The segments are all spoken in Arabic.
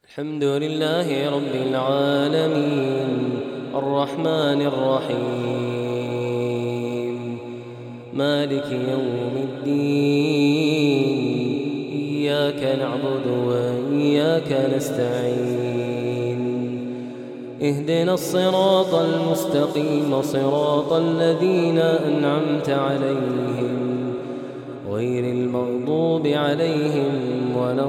الحمد لله رب العالمين الرحمن الرحيم مالك يوم الدين إياك نعبد وإياك نستعين اهدنا الصراط المستقيم صراط الذين أنعمت عليهم غير المغضوب عليهم ولا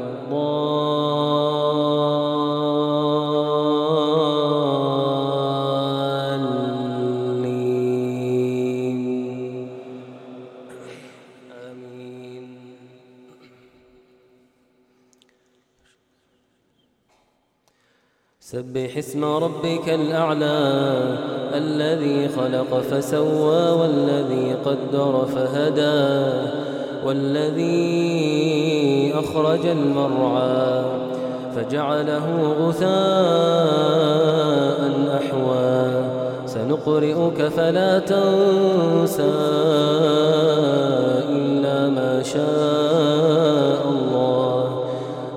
الضالين آمين. سبح اسم ربك الأعلى الذي خلق فسوى والذي قدر فهدى والذي أخرج المرعى فجعله غثاء أحوى سنقرئك فلا تنسى إلا ما شاء الله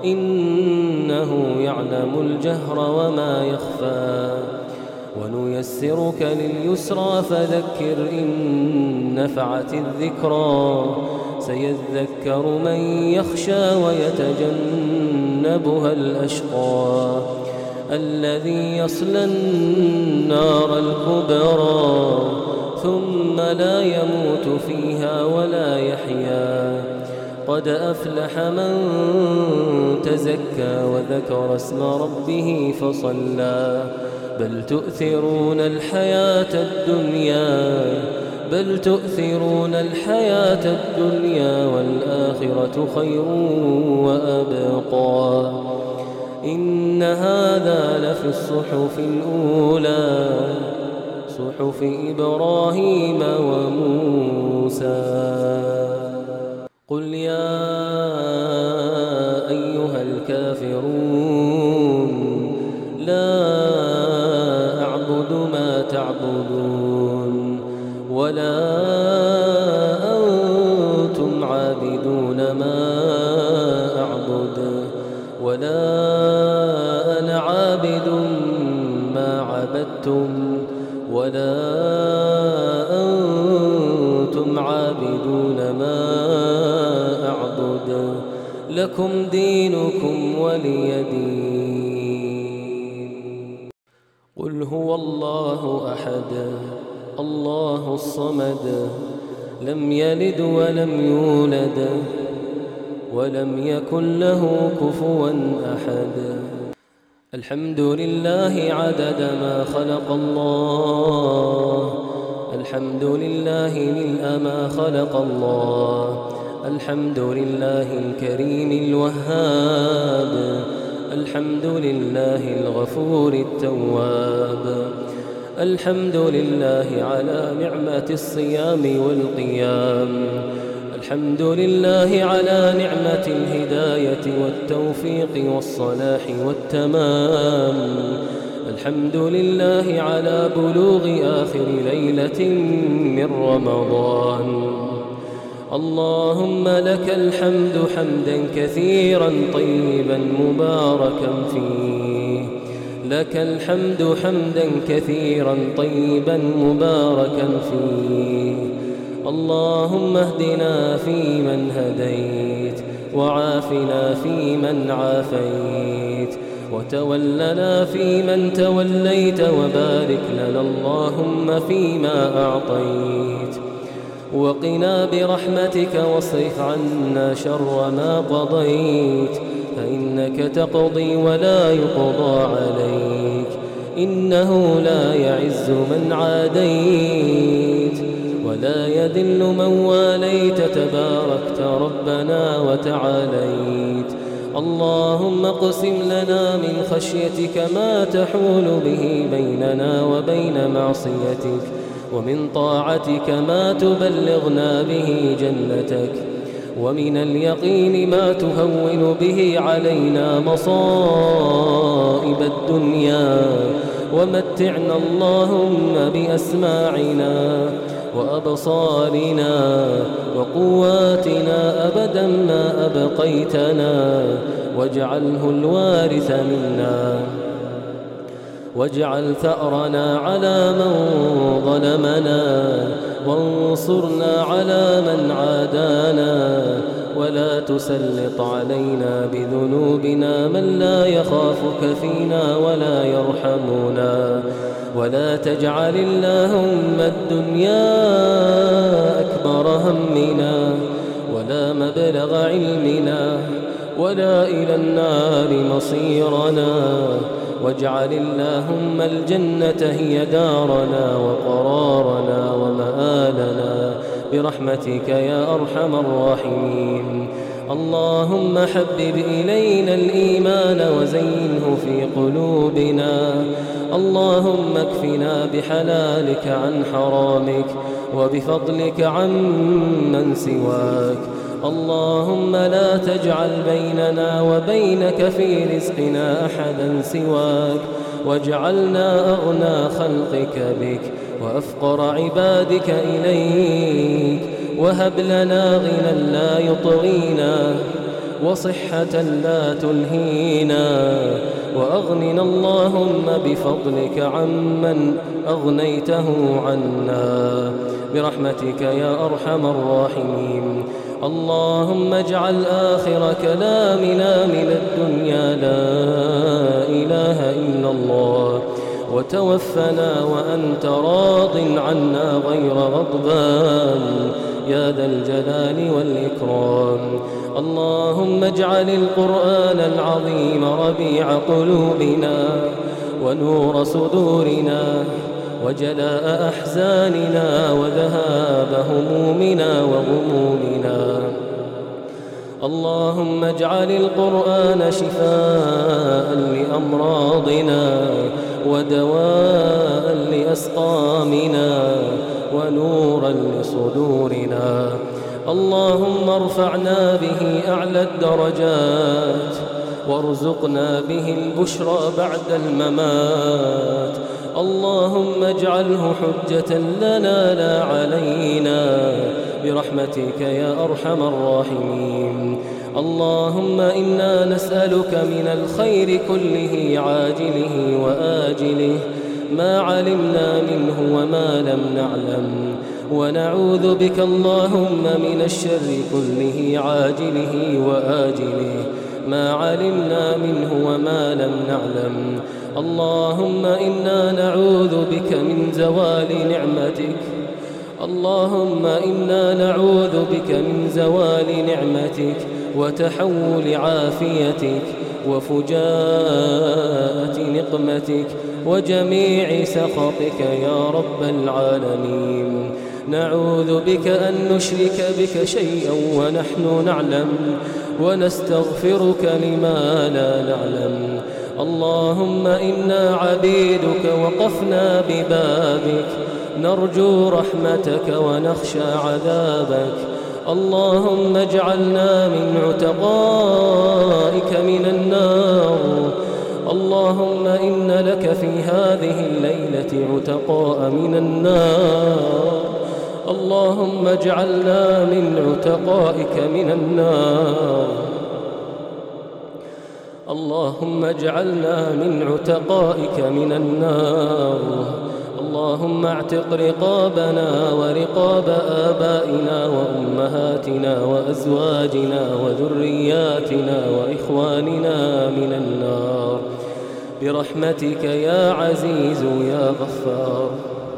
إنه يعلم الجهر وما يخفى ونيسرك لليسرى فذكر إن نفعت الذكرى سيذكر من يخشى ويتجنبها الأشقى الذي يصلى النار الكبرى ثم لا يموت فيها ولا يحيا قد أفلح من تزكى وذكر اسم ربه فصلى بل تؤثرون الحياة الدنيا والآخرة خير وأبقى إن هذا لفي الصحف الأولى صحف إبراهيم وموسى. قل يا أيها الكافرون لا أعبد ما تعبدون ولا أنتم عابدون ما أعبد ولا أنا عابد ما عبدتم ولا أنتم عابدون ما أعبد لكم دينكم ولي دين. قل هو الله أحد الله الصمد لم يلد ولم يولد ولم يكن له كفوا أحد. الحمد لله عدد ما خلق الله الحمد لله ملء ما خلق الله الحمد لله الكريم الوهاب الحمد لله الغفور التواب الحمد لله على نعمة الصيام والقيام الحمد لله على نعمة الهداية والتوفيق والصلاح والتمام الحمد لله على بلوغ آخر ليلة من رمضان. اللهم لك الحمد حمدا كثيرا طيبا مباركا فيه لك الحمد حمدا كثيرا طيبا مباركا فيه. اللهم اهدنا فيمن هديت وعافنا فيمن عافيت وتولنا فيمن توليت وبارك لنا اللهم فيما أعطيت وقنا برحمتك واصرف عنا شر ما قضيت فإنك تقضي ولا يقضى عليك إنه لا يعز من عاديت ولا يذل من واليت تباركت ربنا وتعاليت. اللهم اقسم لنا من خشيتك ما تحول به بيننا وبين معصيتك ومن طاعتك ما تبلغنا به جنتك ومن اليقين ما تهون به علينا مصائب الدنيا ومتعنا اللهم بأسماعنا وأبصارنا وقواتنا أبدا ما أبقيتنا واجعله الوارث منا، واجعل ثأرنا على من ظلمنا، وانصرنا على من عادانا، ولا تسلط علينا بذنوبنا من لا يخافك فينا ولا يرحمنا، ولا تجعل اللهم الدنيا أكبر همنا ولا مبلغ علمنا ولا إلى النار مصيرنا، واجعل اللهم الجنة هي دارنا وقرارنا ومآلنا برحمتك يا أرحم الراحمين. اللهم حبب إلينا الإيمان وزينه في قلوبنا، اللهم اكفنا بحلالك عن حرامك وبفضلك عن من سواك. اللهم لا تجعل بيننا وبينك في رزقنا أحدا سواك، واجعلنا أغنى خلقك بك وأفقر عبادك إليك، وهب لنا غنى لا يطغينا وصحة لا تلهينا، وأغننا اللهم بفضلك عمن أغنيته عنا برحمتك يا أرحم الراحمين. اللهم اجعل آخر كلامنا من الدنيا لا إله إلا الله، وتوفنا وأنت راض عنا غير غضبان يا ذا الجلال والإكرام. اللهم اجعل القرآن العظيم ربيع قلوبنا ونور صدورنا وجلاء أحزاننا وذهاب همومنا وغمومنا. اللهم اجعل القرآن شفاء لأمراضنا ودواء لأسقامنا ونورا لصدورنا. اللهم ارفعنا به أعلى الدرجات وارزقنا به البشرى بعد الممات. اللهم اجعله حجة لنا لا علينا برحمتك يا أرحم الراحمين. اللهم إنا نسألك من الخير كله عاجله وآجله ما علمنا منه وما لم نعلم، ونعوذ بك اللهم من الشر كله عاجله وآجله ما علمنا منه وما لم نعلم. اللهم إنا نعوذ بك من زوال نعمتك، اللهم إنا نعوذ بك من زوال نعمتك وتحول عافيتك وفجاءة نقمتك وجميع سخطك يا رب العالمين. نعوذ بك أن نشرك بك شيئا ونحن نعلم، ونستغفرك لما لا نعلم. اللهم إنا عبيدك وقفنا ببابك نرجو رحمتك ونخشى عذابك. اللهم اجعلنا من عتقائك من النار. اللهم إن لك في هذه الليلة عتقاء من النار. اللهم اجعلنا من عتقائك من النار. اللهم اجعلنا من عتقائك من النار. اللهم اعتق رقابنا ورقاب آبائنا وأمهاتنا وأزواجنا وذرياتنا وإخواننا من النار برحمتك يا عزيز يا غفار.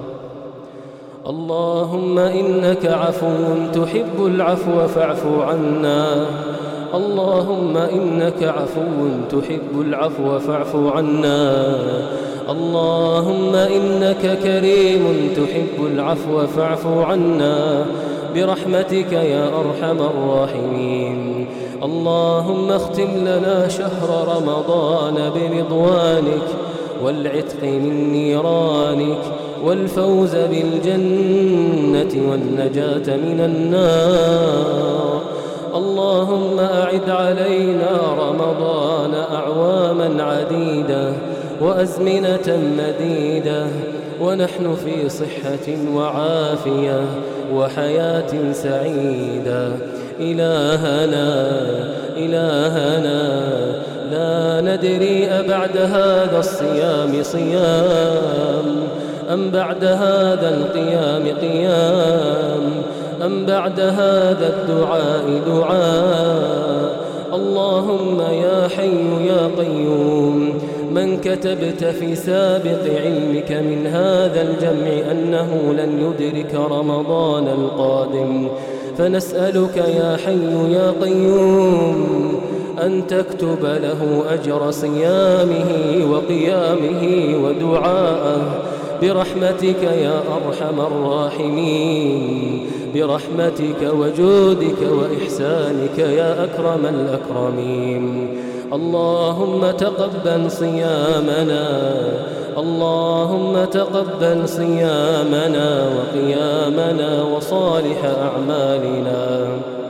اللهم إنك عفو تحب العفو فاعف عنا. اللهم إنك عفو تحب العفو فاعف عنا. اللهم إنك كريم تحب العفو فاعف عنا برحمتك يا أرحم الراحمين. اللهم اختم لنا شهر رمضان برضوانك والعتق من نيرانك والفوز بالجنة والنجاة من النار. اللهم أعد علينا رمضان أعواما عديدة وأزمنة مديدة ونحن في صحة وعافية وحياة سعيدة إلهنا لا ندري أبعد هذا الصيام صيام أم بعد هذا القيام قيام أم بعد هذا الدعاء دعاء. اللهم يا حي يا قيوم، من كتبت في سابق علمك من هذا الجمع أنه لن يدرك رمضان القادم، فنسألك يا حي يا قيوم أن تكتب له أجر صيامه وقيامه ودعاءه برحمتك يا أرحم الراحمين، برحمتك وجودك وإحسانك يا أكرم الأكرمين. اللهم تقبل صيامنا، اللهم تقبل صيامنا وقيامنا وصالح أعمالنا.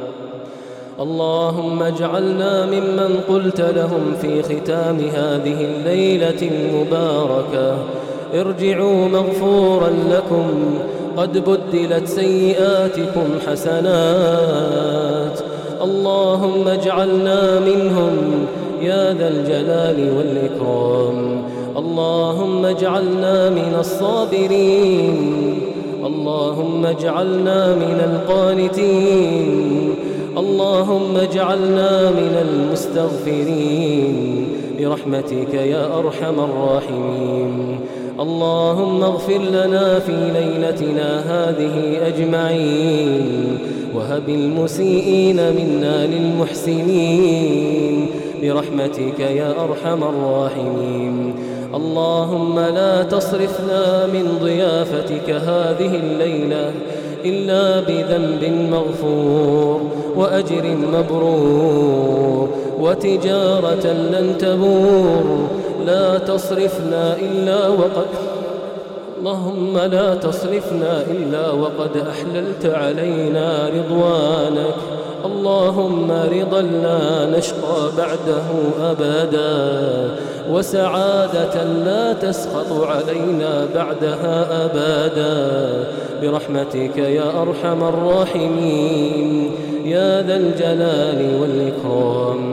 اللهم اجعلنا ممن قلت لهم في ختام هذه الليلة المباركة: ارجعوا مغفورا لكم، قد بدلت سيئاتكم حسنات. اللهم اجعلنا منهم يا ذا الجلال والإكرام. اللهم اجعلنا من الصابرين، اللهم اجعلنا من القانتين، اللهم اجعلنا من المستغفرين برحمتك يا أرحم الراحمين. اللهم اغفر لنا في ليلتنا هذه أجمعين، وهب المسيئين منا للمحسنين برحمتك يا أرحم الراحمين. اللهم لا تصرفنا من ضيافتك هذه الليلة إلا بذنب مغفور وأجر مبرور وتجارة لن تبور. لا تصرفنا إلا وقد اللهم لا تصرفنا إلا وقد أحللت علينا رضوانك. اللهم رضا لا نشقى بعده أبدا، وسعادة لا تسخط علينا بعدها أبدا برحمتك يا أرحم الراحمين يا ذا الجلال والإكرام.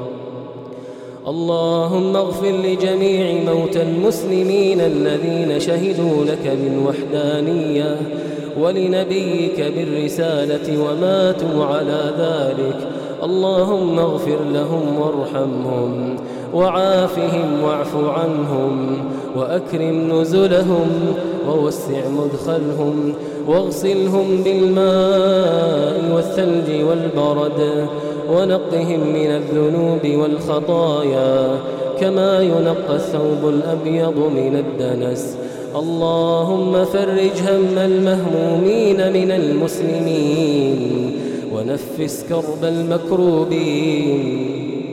اللهم اغفر لجميع موتى المسلمين الذين شهدوا لك بالوحدانية ولنبيك بالرسالة وماتوا على ذلك. اللهم اغفر لهم وارحمهم وعافهم واعف عنهم وأكرم نزلهم ووسع مدخلهم واغسلهم بالماء والثلج والبرد ونقهم من الذنوب والخطايا كما ينقى الثوب الأبيض من الدنس. اللهم فرج هم المهمومين من المسلمين ونفس كرب المكروبين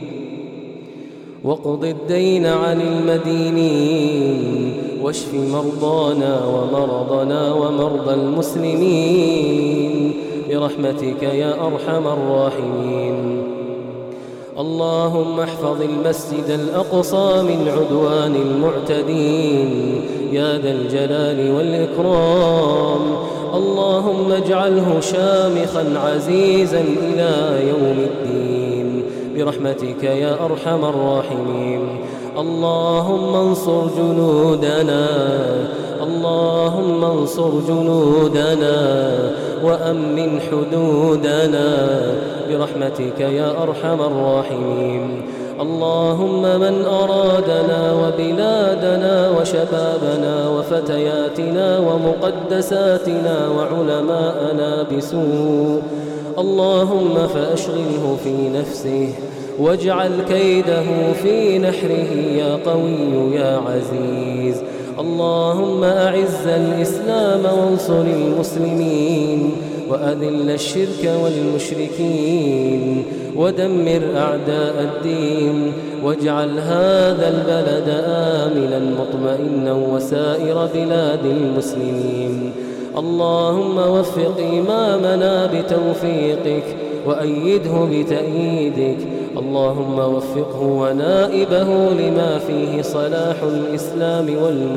واقض الدين عن المدينين واشف مرضانا ومرضنا ومرضى المسلمين برحمتك يا أرحم الراحمين. اللهم احفظ المسجد الأقصى من عدوان المعتدين يا ذا الجلال والإكرام. اللهم اجعله شامخا عزيزا إلى يوم الدين برحمتك يا أرحم الراحمين. اللهم انصر جنودنا، اللهم انصر جنودنا وأمن حدودنا برحمتك يا أرحم الراحمين. اللهم من أرادنا وبلادنا وشبابنا وفتياتنا ومقدساتنا وعلماءنا بسوء، اللهم فأشغله في نفسه واجعل كيده في نحره يا قوي يا عزيز. اللهم أعز الإسلام وانصر المسلمين وأذل الشرك والمشركين ودمر أعداء الدين واجعل هذا البلد آمنا مطمئنا وسائر بلاد المسلمين. اللهم وفق إمامنا بتوفيقك وأيده بتأييدك. اللهم وفقه ونائبه لما فيه صلاح الإسلام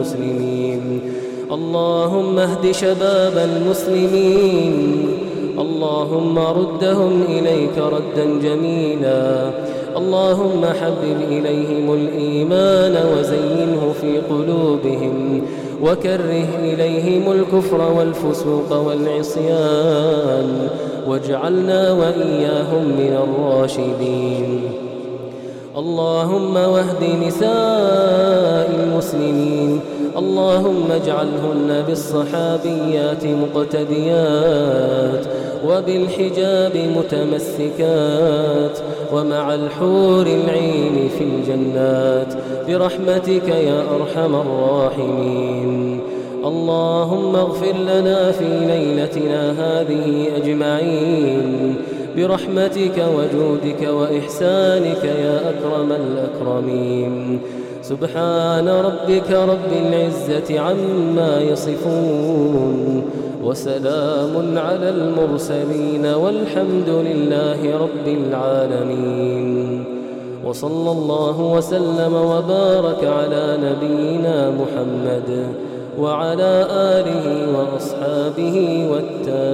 والمسلمين. اللهم اهد شباب المسلمين. اللهم ردهم إليك ردا جميلا. اللهم حبب إليهم الإيمان وزينه في قلوبهم وكره إليهم الكفر والفسوق والعصيان واجعلنا وإياهم من الراشدين. اللهم واهد نساء المسلمين، اللهم اجعلهن بالصحابيات مقتديات وبالحجاب متمسكات ومع الحور العين في الجنات برحمتك يا أرحم الراحمين. اللهم اغفر لنا في ليلتنا هذه أجمعين برحمتك وجودك وإحسانك يا أكرم الأكرمين. سبحان ربك رب العزة عما يصفون وسلام على المرسلين والحمد لله رب العالمين. وصلى الله وسلم وبارك على نبينا محمد وعلى آله وأصحابه والتابعين.